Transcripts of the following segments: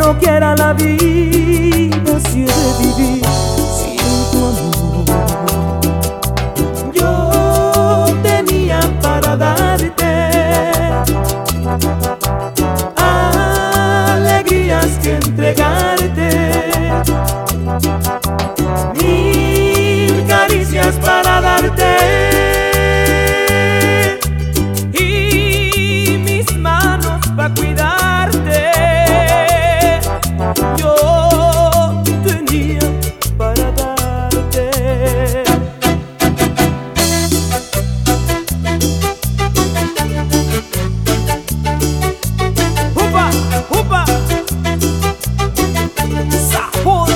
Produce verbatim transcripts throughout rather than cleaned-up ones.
no quiera la vida si he de vivir sin tu amor. Yo tenía para darte alegrías que entregarte, mil caricias para darte y mis manos para cuidarte. Yo tenía para darte. ¡Upa! ¡Upa! ¡Sabor!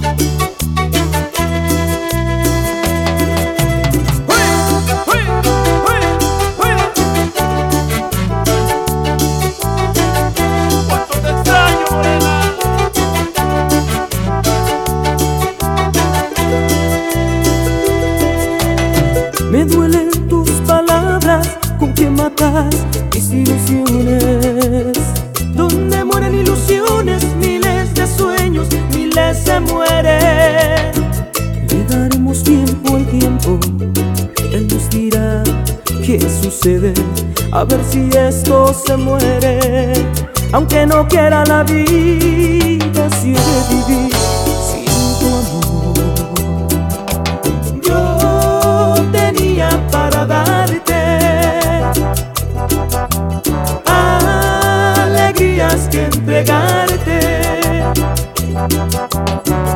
Me duelen tus palabras con que matas mis ilusiones. Donde mueren ilusiones, miles de sueños, miles se mueren. Le daremos tiempo al tiempo, él nos dirá qué sucede, a ver si esto se muere. Aunque no quiera la vida, si he de vivir sin tu amor. Yo tenía para darte alegrías que entregarte,